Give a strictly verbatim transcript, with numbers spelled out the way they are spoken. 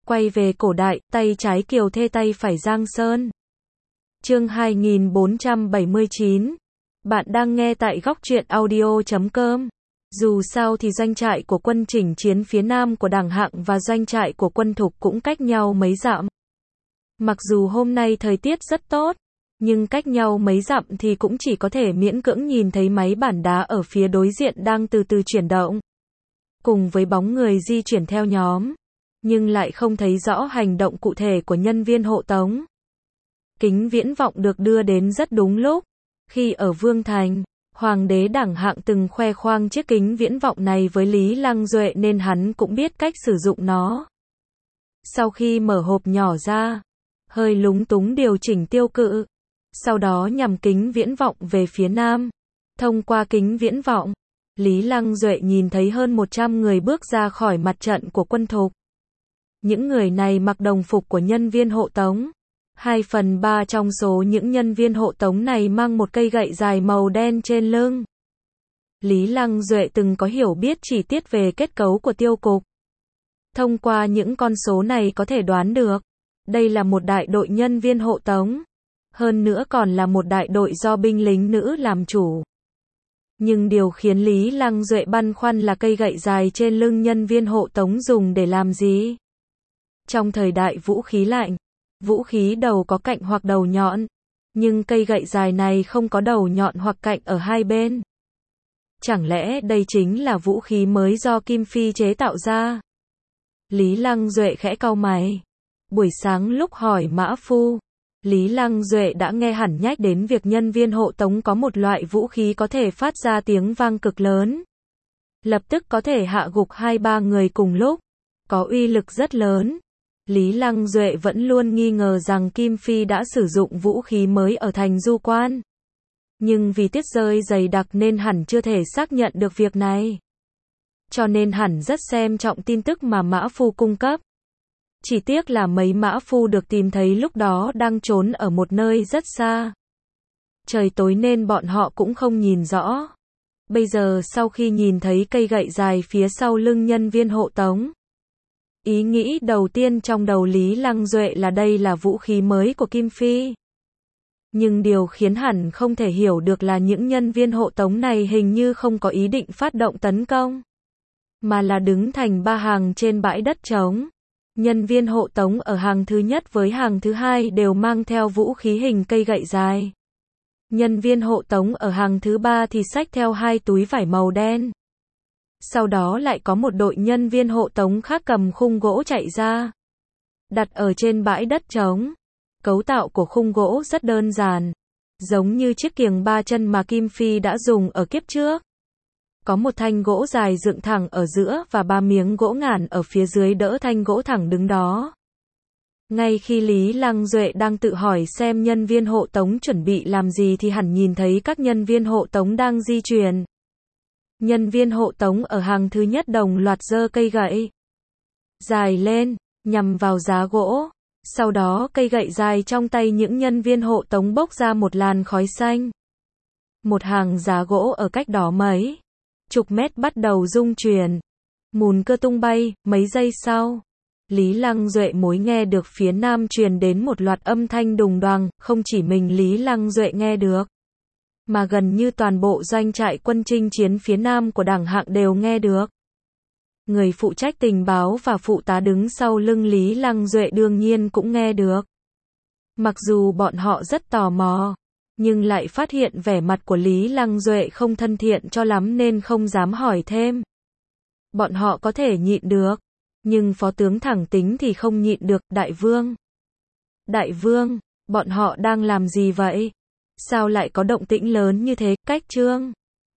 Quay về cổ đại, tay trái Kiều Thê tay phải Giang Sơn. Chương hai nghìn bốn trăm bảy mươi chín. Bạn đang nghe tại góc truyện audio chấm com. Dù sao thì doanh trại của quân chỉnh chiến phía nam của Đảng Hạng và doanh trại của quân Thục cũng cách nhau mấy dặm. Mặc dù hôm nay thời tiết rất tốt, nhưng cách nhau mấy dặm thì cũng chỉ có thể miễn cưỡng nhìn thấy máy bản đá ở phía đối diện đang từ từ chuyển động. Cùng với bóng người di chuyển theo nhóm, nhưng lại không thấy rõ hành động cụ thể của nhân viên hộ tống. Kính viễn vọng được đưa đến rất đúng lúc. Khi ở Vương Thành, Hoàng đế Đảng Hạng từng khoe khoang chiếc kính viễn vọng này với Lý Lăng Duệ nên hắn cũng biết cách sử dụng nó. Sau khi mở hộp nhỏ ra, hơi lúng túng điều chỉnh tiêu cự, sau đó nhằm kính viễn vọng về phía nam. Thông qua kính viễn vọng, Lý Lăng Duệ nhìn thấy hơn một trăm người bước ra khỏi mặt trận của quân Thục. Những người này mặc đồng phục của nhân viên hộ tống. Hai phần ba trong số những nhân viên hộ tống này mang một cây gậy dài màu đen trên lưng. Lý Lăng Duệ từng có hiểu biết chi tiết về kết cấu của tiêu cục. Thông qua những con số này có thể đoán được, đây là một đại đội nhân viên hộ tống. Hơn nữa còn là một đại đội do binh lính nữ làm chủ. Nhưng điều khiến Lý Lăng Duệ băn khoăn là cây gậy dài trên lưng nhân viên hộ tống dùng để làm gì? Trong thời đại vũ khí lạnh, vũ khí đầu có cạnh hoặc đầu nhọn, nhưng cây gậy dài này không có đầu nhọn hoặc cạnh ở hai bên. Chẳng lẽ đây chính là vũ khí mới do Kim Phi chế tạo ra? Lý Lăng Duệ khẽ cau mày. Buổi sáng lúc hỏi Mã Phu, Lý Lăng Duệ đã nghe hẳn nhắc đến việc nhân viên hộ tống có một loại vũ khí có thể phát ra tiếng vang cực lớn. Lập tức có thể hạ gục hai ba người cùng lúc, có uy lực rất lớn. Lý Lăng Duệ vẫn luôn nghi ngờ rằng Kim Phi đã sử dụng vũ khí mới ở thành Du Quan. Nhưng vì tuyết rơi dày đặc nên hẳn chưa thể xác nhận được việc này. Cho nên hẳn rất xem trọng tin tức mà Mã Phu cung cấp. Chỉ tiếc là mấy Mã Phu được tìm thấy lúc đó đang trốn ở một nơi rất xa. Trời tối nên bọn họ cũng không nhìn rõ. Bây giờ sau khi nhìn thấy cây gậy dài phía sau lưng nhân viên hộ tống, ý nghĩ đầu tiên trong đầu Lý Lăng Duệ là đây là vũ khí mới của Kim Phi. Nhưng điều khiến hẳn không thể hiểu được là những nhân viên hộ tống này hình như không có ý định phát động tấn công, mà là đứng thành ba hàng trên bãi đất trống. Nhân viên hộ tống ở hàng thứ nhất với hàng thứ hai đều mang theo vũ khí hình cây gậy dài. Nhân viên hộ tống ở hàng thứ ba thì xách theo hai túi vải màu đen. Sau đó lại có một đội nhân viên hộ tống khác cầm khung gỗ chạy ra, đặt ở trên bãi đất trống. Cấu tạo của khung gỗ rất đơn giản, giống như chiếc kiềng ba chân mà Kim Phi đã dùng ở kiếp trước. Có một thanh gỗ dài dựng thẳng ở giữa và ba miếng gỗ ngản ở phía dưới đỡ thanh gỗ thẳng đứng đó. Ngay khi Lý Lăng Duệ đang tự hỏi xem nhân viên hộ tống chuẩn bị làm gì thì hẳn nhìn thấy các nhân viên hộ tống đang di chuyển. Nhân viên hộ tống ở hàng thứ nhất đồng loạt giơ cây gậy dài lên, nhằm vào giá gỗ. Sau đó cây gậy dài trong tay những nhân viên hộ tống bốc ra một làn khói xanh. Một hàng giá gỗ ở cách đó mấy chục mét bắt đầu rung chuyển. Mùn cưa tung bay. Mấy giây sau, Lý Lăng Duệ mới nghe được phía nam truyền đến một loạt âm thanh đùng đoàng. Không chỉ mình Lý Lăng Duệ nghe được, mà gần như toàn bộ doanh trại quân chinh chiến phía nam của Đảng Hạng đều nghe được. Người phụ trách tình báo và phụ tá đứng sau lưng Lý Lăng Duệ đương nhiên cũng nghe được. Mặc dù bọn họ rất tò mò, nhưng lại phát hiện vẻ mặt của Lý Lăng Duệ không thân thiện cho lắm nên không dám hỏi thêm. Bọn họ có thể nhịn được, nhưng phó tướng thẳng tính thì không nhịn được. Đại vương, Đại vương, bọn họ đang làm gì vậy? Sao lại có động tĩnh lớn như thế? Cách trương